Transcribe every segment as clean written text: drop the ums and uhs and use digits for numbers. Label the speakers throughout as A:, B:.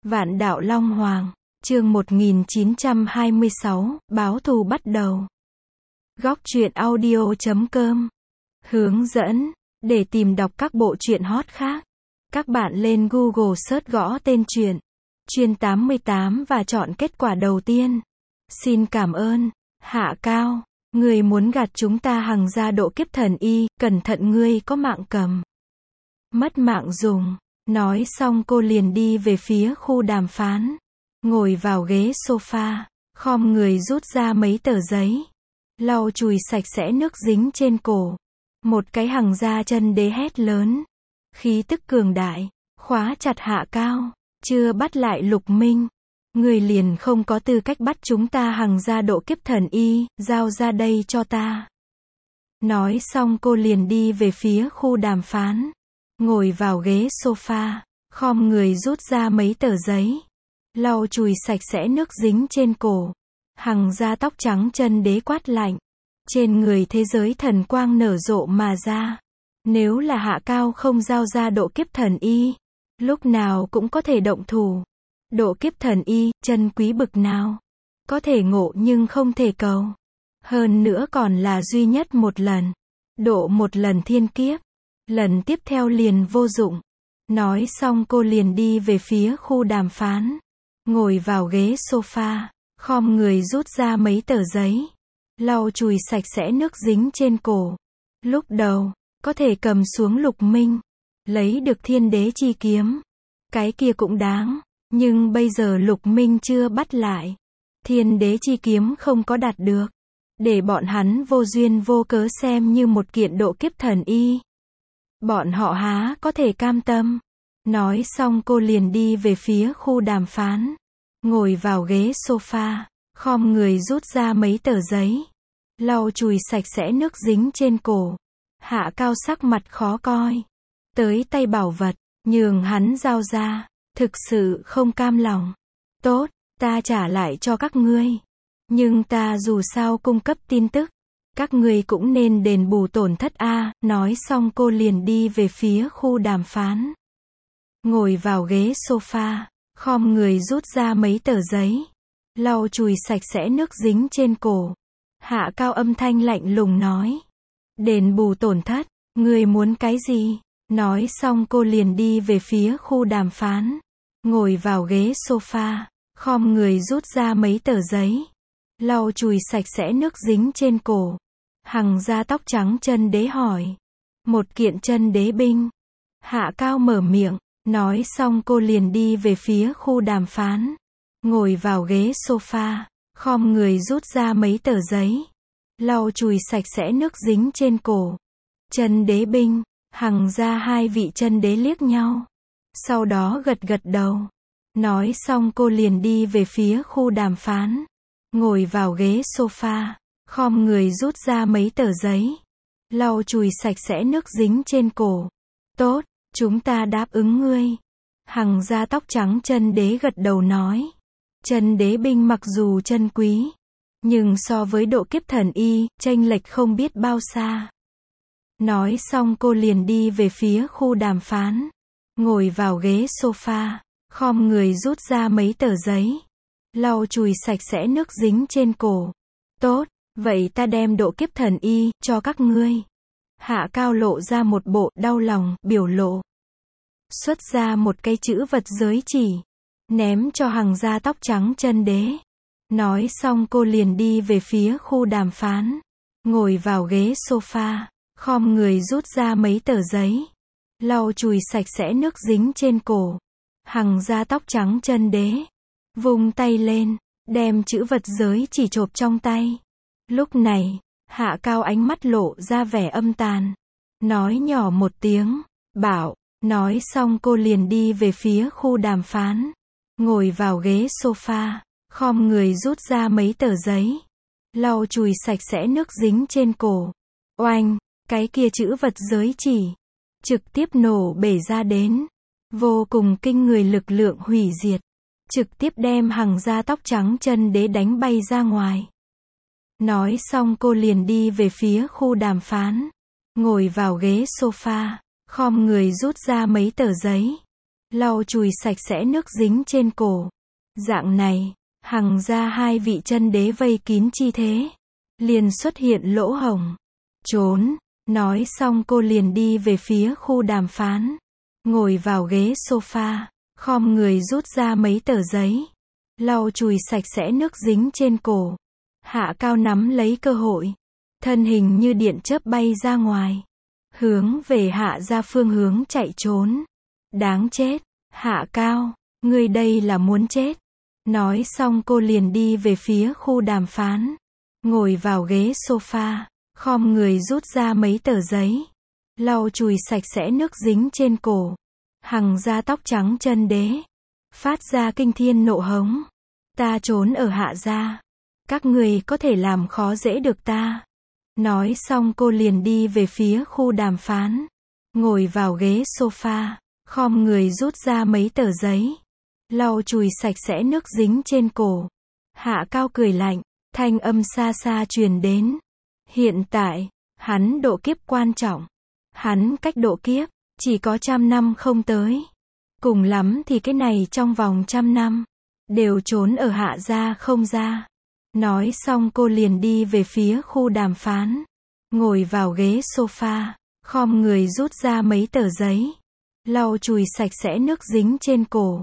A: Vạn đạo Long Hoàng, chương 1926, báo thù bắt đầu. Góc truyện audio.com. Hướng dẫn, để tìm đọc các bộ truyện hot khác, các bạn lên Google search gõ tên truyện, Truyện 88 và chọn kết quả đầu tiên. Xin cảm ơn, Hạ Cao, người muốn gạt chúng ta hằng ra độ kiếp thần y, cẩn thận ngươi có mạng cầm. Mất mạng dùng. Nói xong cô liền đi về phía khu đàm phán. Ngồi vào ghế sofa, khom người rút ra mấy tờ giấy. Lau chùi sạch sẽ nước dính trên cổ. Một cái hằng ra chân đế hét lớn. Khí tức cường đại, khóa chặt Hạ Cao. Chưa bắt lại Lục Minh. Người liền không có tư cách bắt chúng ta hằng ra độ kiếp thần y, giao ra đây cho ta. Nói xong cô liền đi về phía khu đàm phán. Ngồi vào ghế sofa, khom người rút ra mấy tờ giấy. Lau chùi sạch sẽ nước dính trên cổ. Hằng ra tóc trắng chân đế quát lạnh. Trên người thế giới thần quang nở rộ mà ra. Nếu là Hạ Cao không giao ra độ kiếp thần y, lúc nào cũng có thể động thủ. Độ kiếp thần y, chân quý bực nào. Có thể ngộ nhưng không thể cầu. Hơn nữa còn là duy nhất một lần. Độ một lần thiên kiếp. Lần tiếp theo liền vô dụng. Nói xong cô liền đi về phía khu đàm phán. Ngồi vào ghế sofa, khom người rút ra mấy tờ giấy. Lau chùi sạch sẽ nước dính trên cổ. Lúc đầu, có thể cầm xuống Lục Minh. Lấy được thiên đế chi kiếm. Cái kia cũng đáng. Nhưng bây giờ Lục Minh chưa bắt lại. Thiên đế chi kiếm không có đạt được. Để bọn hắn vô duyên vô cớ xem như một kiện độ kiếp thần y. Bọn họ há có thể cam tâm. Nói xong cô liền đi về phía khu đàm phán. Ngồi vào ghế sofa, khom người rút ra mấy tờ giấy. Lau chùi sạch sẽ nước dính trên cổ. Hạ Cao sắc mặt khó coi. Tới tay bảo vật, nhường hắn giao ra. Thực sự không cam lòng. Tốt, ta trả lại cho các ngươi. Nhưng ta dù sao cung cấp tin tức. Các ngươi cũng nên đền bù tổn thất a. Nói xong cô liền đi về phía khu đàm phán. Ngồi vào ghế sofa, khom người rút ra mấy tờ giấy. Lau chùi sạch sẽ nước dính trên cổ. Hạ Cao âm thanh lạnh lùng nói. Đền bù tổn thất, ngươi muốn cái gì? Nói xong cô liền đi về phía khu đàm phán. Ngồi vào ghế sofa, khom người rút ra mấy tờ giấy. Lau chùi sạch sẽ nước dính trên cổ. Hằng ra tóc trắng chân đế hỏi. Một kiện chân đế binh. Hạ Cao mở miệng. Nói xong cô liền đi về phía khu đàm phán. Ngồi vào ghế sofa, khom người rút ra mấy tờ giấy. Lau chùi sạch sẽ nước dính trên cổ. Chân đế binh. Hằng ra hai vị chân đế liếc nhau. Sau đó gật gật đầu. Nói xong cô liền đi về phía khu đàm phán. Ngồi vào ghế sofa, khom người rút ra mấy tờ giấy. Lau chùi sạch sẽ nước dính trên cổ. Tốt, chúng ta đáp ứng ngươi. Hằng ra tóc trắng chân đế gật đầu nói. Chân đế binh mặc dù chân quý, nhưng so với độ kiếp thần y, chênh lệch không biết bao xa. Nói xong cô liền đi về phía khu đàm phán. Ngồi vào ghế sofa, khom người rút ra mấy tờ giấy. Lau chùi sạch sẽ nước dính trên cổ. Tốt, vậy ta đem độ kiếp thần y cho các ngươi. Hạ Cao lộ ra một bộ đau lòng biểu lộ. Xuất ra một cái chữ vật giới chỉ. Ném cho hằng ra tóc trắng chân đế. Nói xong cô liền đi về phía khu đàm phán. Ngồi vào ghế sofa, khom người rút ra mấy tờ giấy. Lau chùi sạch sẽ nước dính trên cổ. Hằng ra tóc trắng chân đế. Vung tay lên, đem chữ vật giới chỉ chộp trong tay. Lúc này, Hạ Cao ánh mắt lộ ra vẻ âm tàn. Nói nhỏ một tiếng, bảo. Nói xong cô liền đi về phía khu đàm phán. Ngồi vào ghế sofa, khom người rút ra mấy tờ giấy. Lau chùi sạch sẽ nước dính trên cổ. Oanh, cái kia chữ vật giới chỉ. Trực tiếp nổ bể ra đến. Vô cùng kinh người lực lượng hủy diệt. Trực tiếp đem hằng ra tóc trắng chân đế đánh bay ra ngoài. Nói xong cô liền đi về phía khu đàm phán. Ngồi vào ghế sofa, khom người rút ra mấy tờ giấy. lau chùi sạch sẽ nước dính trên cổ. Dạng này, hằng gia hai vị chân đế vây kín chi thế, liền xuất hiện lỗ hổng. Trốn, nói xong cô liền đi về phía khu đàm phán. Ngồi vào ghế sofa, khom người rút ra mấy tờ giấy, lau chùi sạch sẽ nước dính trên cổ. Hạ Cao nắm lấy cơ hội, thân hình như điện chớp bay ra ngoài, hướng về Hạ gia phương hướng chạy trốn. Đáng chết, Hạ Cao, ngươi đây là muốn chết. Nói xong cô liền đi về phía khu đàm phán, ngồi vào ghế sofa, khom người rút ra mấy tờ giấy, lau chùi sạch sẽ nước dính trên cổ. Hằng gia tóc trắng chân đế, phát ra kinh thiên nộ hống. Ta trốn ở Hạ gia, các người có thể làm khó dễ được ta. Nói xong cô liền đi về phía khu đàm phán, ngồi vào ghế sofa, khom người rút ra mấy tờ giấy, lau chùi sạch sẽ nước dính trên cổ. Hạ Cao cười lạnh, thanh âm xa xa truyền đến. Hiện tại, hắn độ kiếp quan trọng. Hắn cách độ kiếp, chỉ có 100 năm không tới. Cùng lắm thì cái này trong vòng 100 năm, đều trốn ở Hạ gia không ra. Nói xong cô liền đi về phía khu đàm phán, ngồi vào ghế sofa, khom người rút ra mấy tờ giấy, lau chùi sạch sẽ nước dính trên cổ.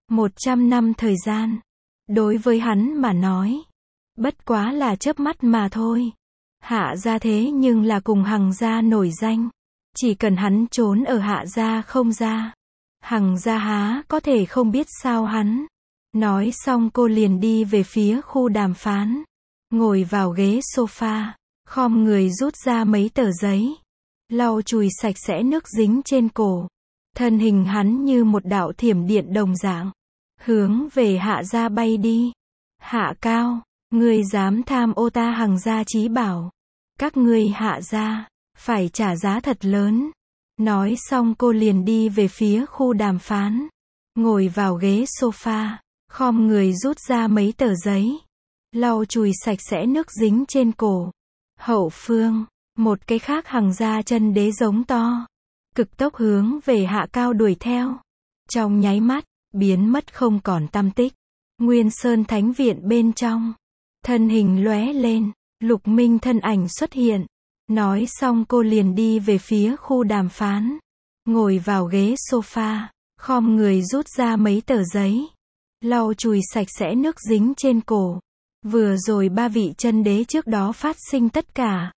A: 100 năm thời gian, đối với hắn mà nói, bất quá là chớp mắt mà thôi. Hạ gia thế nhưng là cùng Hằng gia nổi danh, chỉ cần hắn trốn ở Hạ gia không ra, Hằng gia há có thể không biết sao hắn. Nói xong cô liền đi về phía khu đàm phán, ngồi vào ghế sofa, khom người rút ra mấy tờ giấy, lau chùi sạch sẽ nước dính trên cổ. Thân hình hắn như một đạo thiểm điện đồng dạng, hướng về Hạ gia bay đi. Hạ Cao, ngươi dám tham ô ta Hằng gia chí bảo, các ngươi Hạ gia phải trả giá thật lớn. Nói xong cô liền đi về phía khu đàm phán, ngồi vào ghế sofa, khom người rút ra mấy tờ giấy, lau chùi sạch sẽ nước dính trên cổ. Hậu phương, một cái khác Hằng gia chân đế giống to, cực tốc hướng về Hạ Cao đuổi theo. Trong nháy mắt, biến mất không còn tăm tích. Nguyên Sơn Thánh Viện bên trong, thân hình lóe lên, Lục Minh thân ảnh xuất hiện. Nói xong cô liền đi về phía khu đàm phán, ngồi vào ghế sofa, khom người rút ra mấy tờ giấy, lau chùi sạch sẽ nước dính trên cổ. Vừa rồi ba vị chân đế trước đó phát sinh tất cả,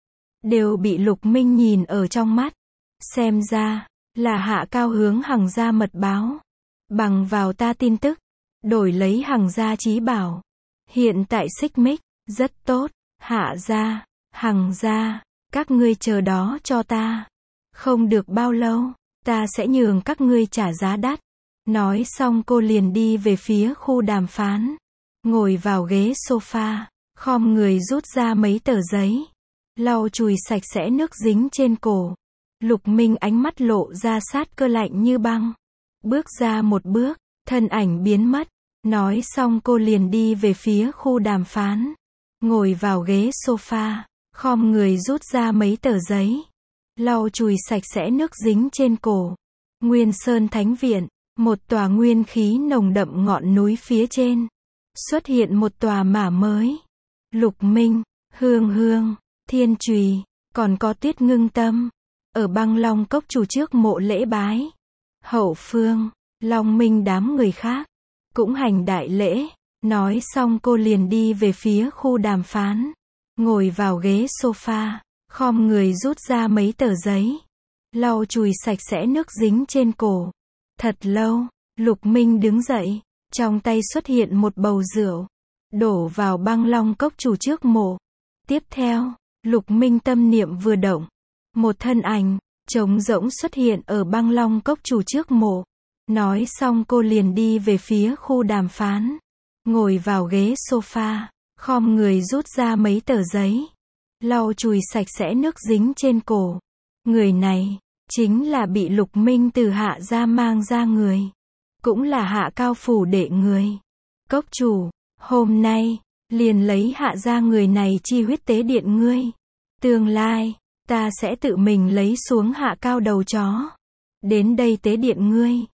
A: đều bị Lục Minh nhìn ở trong mắt. Xem ra, là Hạ Cao hướng Hằng gia mật báo, bằng vào ta tin tức, đổi lấy Hằng gia chí bảo. Hiện tại xích mích, rất tốt, Hạ gia, Hằng gia, các ngươi chờ đó cho ta. Không được bao lâu, ta sẽ nhường các ngươi trả giá đắt. Nói xong cô liền đi về phía khu đàm phán, ngồi vào ghế sofa, khom người rút ra mấy tờ giấy, lau chùi sạch sẽ nước dính trên cổ. Lục Minh ánh mắt lộ ra sát cơ lạnh như băng, bước ra một bước, thân ảnh biến mất. Nói xong cô liền đi về phía khu đàm phán, ngồi vào ghế sofa, khom người rút ra mấy tờ giấy, lau chùi sạch sẽ nước dính trên cổ. Nguyên Sơn Thánh Viện, một tòa nguyên khí nồng đậm ngọn núi phía trên, xuất hiện một tòa mả mới. Lục Minh, Hương Hương, Thiên Trùy, còn có Tuyết Ngưng Tâm, ở Băng Long Cốc chủ trước mộ lễ bái. Hậu phương, Long Minh đám người khác, cũng hành đại lễ. Nói xong cô liền đi về phía khu đàm phán, ngồi vào ghế sofa, khom người rút ra mấy tờ giấy, lau chùi sạch sẽ nước dính trên cổ. Thật lâu, Lục Minh đứng dậy, trong tay xuất hiện một bầu rượu, đổ vào Băng Long Cốc chủ trước mộ. Tiếp theo, Lục Minh tâm niệm vừa động, một thân ảnh trống rỗng xuất hiện ở Băng Long Cốc chủ trước mộ. Nói xong cô liền đi về phía khu đàm phán, ngồi vào ghế sofa, khom người rút ra mấy tờ giấy, lau chùi sạch sẽ nước dính trên cổ. Người này, chính là bị Lục Minh từ Hạ gia mang ra người, cũng là Hạ Cao phủ đệ người. Cốc chủ, hôm nay, liền lấy Hạ gia người này chi huyết tế điện ngươi. Tương lai, ta sẽ tự mình lấy xuống Hạ Cao đầu chó, đến đây tế điện ngươi.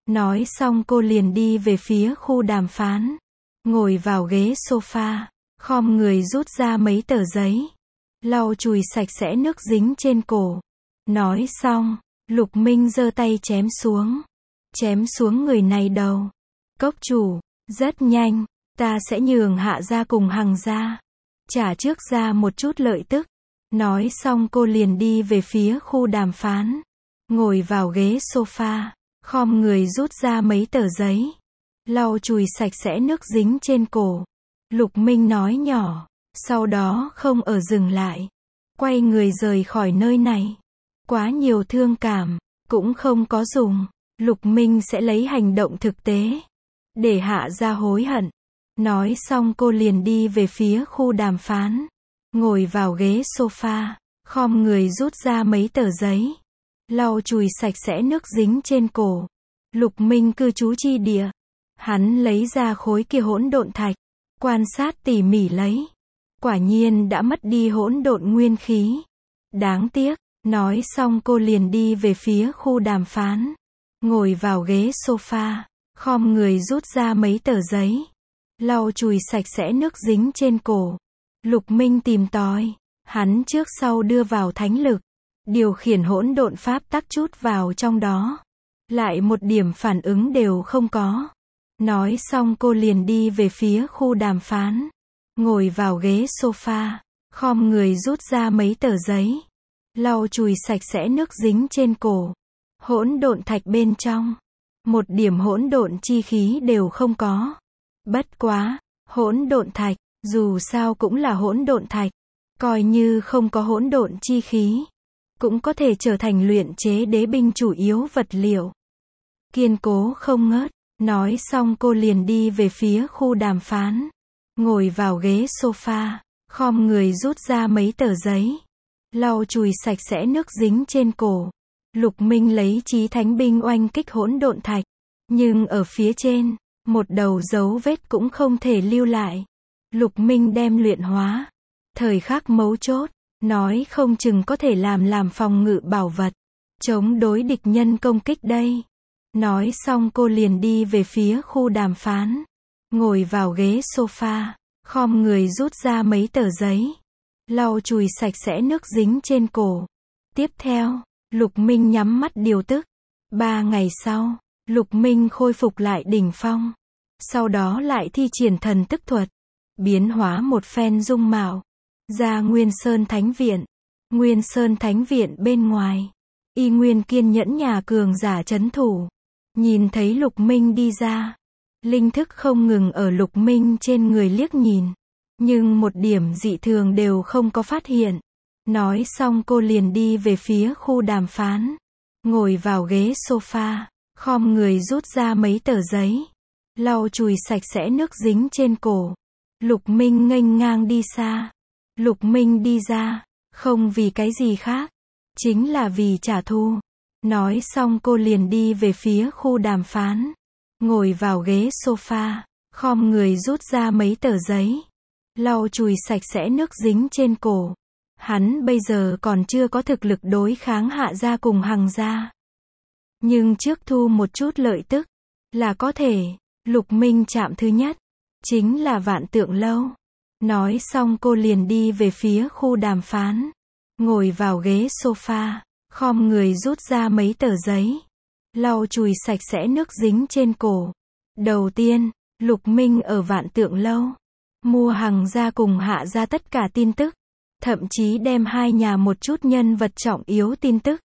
A: Nói xong cô liền đi về phía khu đàm phán. Ngồi vào ghế sofa, khom người rút ra mấy tờ giấy. Lau chùi sạch sẽ nước dính trên cổ. Nói xong, Lục Minh giơ tay chém xuống. Chém xuống người này đầu. Cốc chủ, rất nhanh, ta sẽ nhường Hạ gia cùng Hằng gia. Trả trước ra một chút lợi tức. Nói xong cô liền đi về phía khu đàm phán. Ngồi vào ghế sofa, khom người rút ra mấy tờ giấy. Lau chùi sạch sẽ nước dính trên cổ. Lục Minh nói nhỏ, sau đó không ở dừng lại. Quay người rời khỏi nơi này. Quá nhiều thương cảm, cũng không có dùng. Lục Minh sẽ lấy hành động thực tế. Để Hạ gia hối hận. Nói xong cô liền đi về phía khu đàm phán. Ngồi vào ghế sofa, khom người rút ra mấy tờ giấy. Lau chùi sạch sẽ nước dính trên cổ. Lục Minh cư trú chi địa. Hắn lấy ra khối kia hỗn độn thạch. Quan sát tỉ mỉ lấy. Quả nhiên đã mất đi hỗn độn nguyên khí. Đáng tiếc. Nói xong cô liền đi về phía khu đàm phán. Ngồi vào ghế sofa, khom người rút ra mấy tờ giấy. Lau chùi sạch sẽ nước dính trên cổ. Lục Minh tìm tòi. Hắn trước sau đưa vào thánh lực. Điều khiển hỗn độn pháp tắc chút vào trong đó. Lại một điểm phản ứng đều không có. Nói xong cô liền đi về phía khu đàm phán. Ngồi vào ghế sofa, khom người rút ra mấy tờ giấy. Lau chùi sạch sẽ nước dính trên cổ. Hỗn độn thạch bên trong. Một điểm hỗn độn chi khí đều không có. Bất quá, hỗn độn thạch, dù sao cũng là hỗn độn thạch. Coi như không có hỗn độn chi khí. Cũng có thể trở thành luyện chế đế binh chủ yếu vật liệu. Kiên cố không ngớt. Nói xong cô liền đi về phía khu đàm phán. Ngồi vào ghế sofa, khom người rút ra mấy tờ giấy. Lau chùi sạch sẽ nước dính trên cổ. Lục Minh lấy chí thánh binh oanh kích hỗn độn thạch. Nhưng ở phía trên, một đầu dấu vết cũng không thể lưu lại. Lục Minh đem luyện hóa. Thời khắc mấu chốt, nói không chừng có thể làm phòng ngự bảo vật. Chống đối địch nhân công kích đây. Nói xong cô liền đi về phía khu đàm phán. Ngồi vào ghế sofa, khom người rút ra mấy tờ giấy. Lau chùi sạch sẽ nước dính trên cổ. Tiếp theo, Lục Minh nhắm mắt điều tức. 3 ngày sau, Lục Minh khôi phục lại đỉnh phong. Sau đó lại thi triển thần tức thuật. Biến hóa một phen dung mạo. Ra Nguyên Sơn Thánh Viện. Nguyên Sơn Thánh Viện bên ngoài. Y Nguyên kiên nhẫn nhà cường giả trấn thủ. Nhìn thấy Lục Minh đi ra. Linh thức không ngừng ở Lục Minh trên người liếc nhìn. Nhưng một điểm dị thường đều không có phát hiện. Nói xong cô liền đi về phía khu đàm phán. Ngồi vào ghế sofa, khom người rút ra mấy tờ giấy. Lau chùi sạch sẽ nước dính trên cổ. Lục Minh nghênh ngang đi xa. Lục Minh đi ra, không vì cái gì khác. Chính là vì trả thù. Nói xong cô liền đi về phía khu đàm phán. Ngồi vào ghế sofa, khom người rút ra mấy tờ giấy. Lau chùi sạch sẽ nước dính trên cổ. Hắn bây giờ còn chưa có thực lực đối kháng Hạ gia cùng Hằng gia. Nhưng trước thu một chút lợi tức, là có thể. Lục Minh chạm thứ nhất, chính là Vạn Tượng Lâu. Nói xong cô liền đi về phía khu đàm phán. Ngồi vào ghế sofa, khom người rút ra mấy tờ giấy. Lau chùi sạch sẽ nước dính trên cổ. Đầu tiên, Lục Minh ở Vạn Tượng Lâu. Mua Hằng gia cùng Hạ gia tất cả tin tức. Thậm chí đem hai nhà một chút nhân vật trọng yếu tin tức.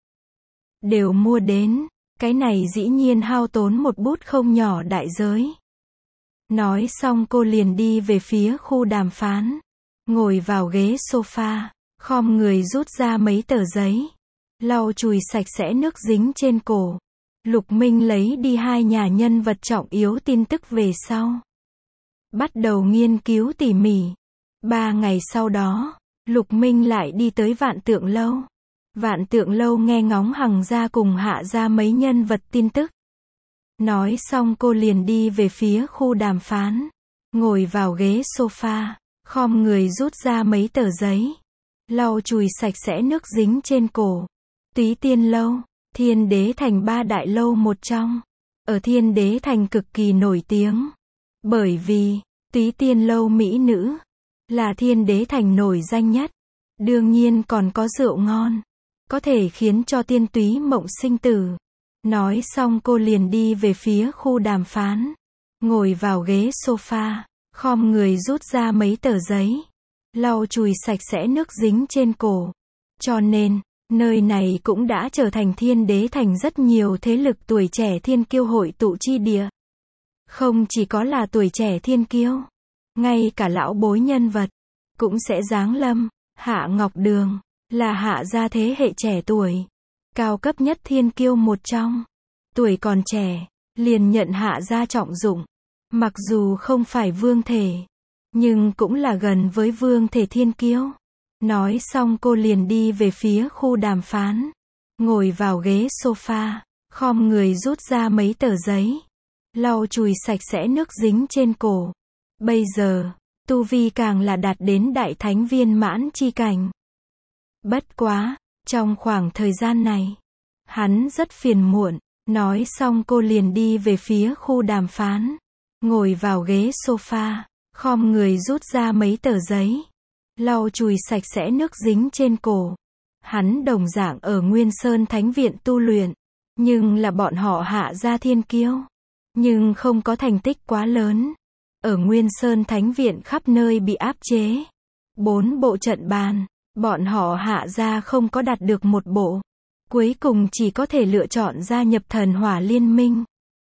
A: Đều mua đến. Cái này dĩ nhiên hao tốn một bút không nhỏ đại giới. Nói xong cô liền đi về phía khu đàm phán. Ngồi vào ghế sofa, khom người rút ra mấy tờ giấy. Lau chùi sạch sẽ nước dính trên cổ. Lục Minh lấy đi hai nhà nhân vật trọng yếu tin tức về sau. Bắt đầu nghiên cứu tỉ mỉ. 3 ngày sau đó, Lục Minh lại đi tới Vạn Tượng Lâu. Vạn Tượng Lâu nghe ngóng Hằng gia cùng Hạ gia mấy nhân vật tin tức. Nói xong cô liền đi về phía khu đàm phán. Ngồi vào ghế sofa, khom người rút ra mấy tờ giấy. Lau chùi sạch sẽ nước dính trên cổ. Túy Tiên Lâu, Thiên Đế Thành 3 đại lâu một trong. ở Thiên Đế Thành cực kỳ nổi tiếng. Bởi vì, Túy Tiên Lâu mỹ nữ, là Thiên Đế Thành nổi danh nhất. Đương nhiên còn có rượu ngon, có thể khiến cho tiên túy mộng sinh tử. Nói xong cô liền đi về phía khu đàm phán. Ngồi vào ghế sofa, khom người rút ra mấy tờ giấy. Lau chùi sạch sẽ nước dính trên cổ. Cho nên, nơi này cũng đã trở thành Thiên Đế Thành rất nhiều thế lực tuổi trẻ thiên kiêu hội tụ chi địa. Không chỉ có là tuổi trẻ thiên kiêu, ngay cả lão bối nhân vật, cũng sẽ giáng lâm. Hạ Ngọc Đường, là Hạ gia thế hệ trẻ tuổi, cao cấp nhất thiên kiêu một trong. Tuổi còn trẻ, liền nhận Hạ gia trọng dụng. Mặc dù không phải vương thể, nhưng cũng là gần với vương thể thiên kiêu. Nói xong cô liền đi về phía khu đàm phán. Ngồi vào ghế sofa, khom người rút ra mấy tờ giấy. Lau chùi sạch sẽ nước dính trên cổ. Bây giờ, tu vi càng là đạt đến đại thánh viên mãn chi cảnh. Bất quá, trong khoảng thời gian này, hắn rất phiền muộn. Nói xong cô liền đi về phía khu đàm phán. Ngồi vào ghế sofa, khom người rút ra mấy tờ giấy. Lau chùi sạch sẽ nước dính trên cổ. Hắn đồng dạng ở Nguyên Sơn Thánh Viện tu luyện. Nhưng là bọn họ Hạ gia thiên kiêu. Nhưng không có thành tích quá lớn. Ở Nguyên Sơn Thánh Viện khắp nơi bị áp chế. 4 bộ trận bàn, bọn họ Hạ gia không có đạt được một bộ. Cuối cùng chỉ có thể lựa chọn gia nhập Thần Hỏa Liên Minh.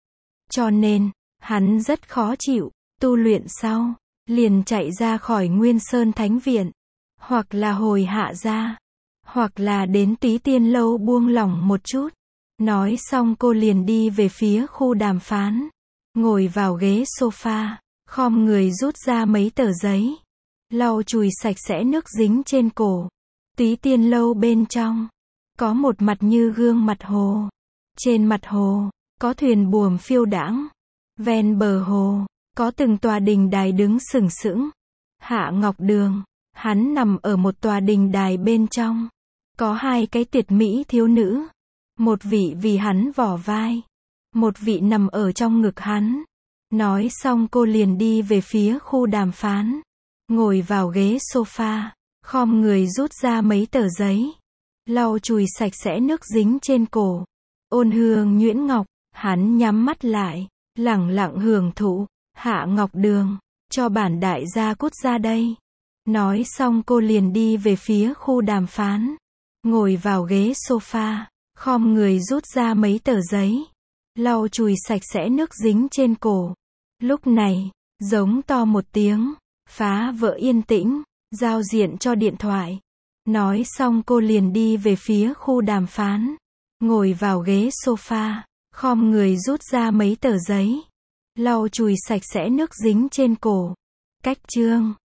A: Cho nên, hắn rất khó chịu, tu luyện sau, liền chạy ra khỏi Nguyên Sơn Thánh Viện. Hoặc là hồi Hạ gia, hoặc là đến Túy Tiên Lâu buông lỏng một chút. Nói xong cô liền đi về phía khu đàm phán. Ngồi vào ghế sofa, khom người rút ra mấy tờ giấy. Lau chùi sạch sẽ nước dính trên cổ. Túy Tiên Lâu bên trong, có một mặt như gương mặt hồ. Trên mặt hồ, có thuyền buồm phiêu đãng. Ven bờ hồ, có từng tòa đình đài đứng sừng sững. Hạ Ngọc Đường, hắn nằm ở một tòa đình đài bên trong. Có 2 cái tuyệt mỹ thiếu nữ. Một vị vì hắn vỏ vai. Một vị nằm ở trong ngực hắn. Nói xong cô liền đi về phía khu đàm phán. Ngồi vào ghế sofa, khom người rút ra mấy tờ giấy. Lau chùi sạch sẽ nước dính trên cổ. Ôn hương nhuyễn ngọc, hắn nhắm mắt lại, lẳng lặng hưởng thụ. Hạ Ngọc Đường, cho bản đại gia cút ra đây. Nói xong cô liền đi về phía khu đàm phán. Ngồi vào ghế sofa, khom người rút ra mấy tờ giấy. Lau chùi sạch sẽ nước dính trên cổ. Lúc này, giống to một tiếng, phá vỡ yên tĩnh, giao diện cho điện thoại. Nói xong cô liền đi về phía khu đàm phán. Ngồi vào ghế sofa, khom người rút ra mấy tờ giấy. Lau chùi sạch sẽ nước dính trên cổ. Cách chương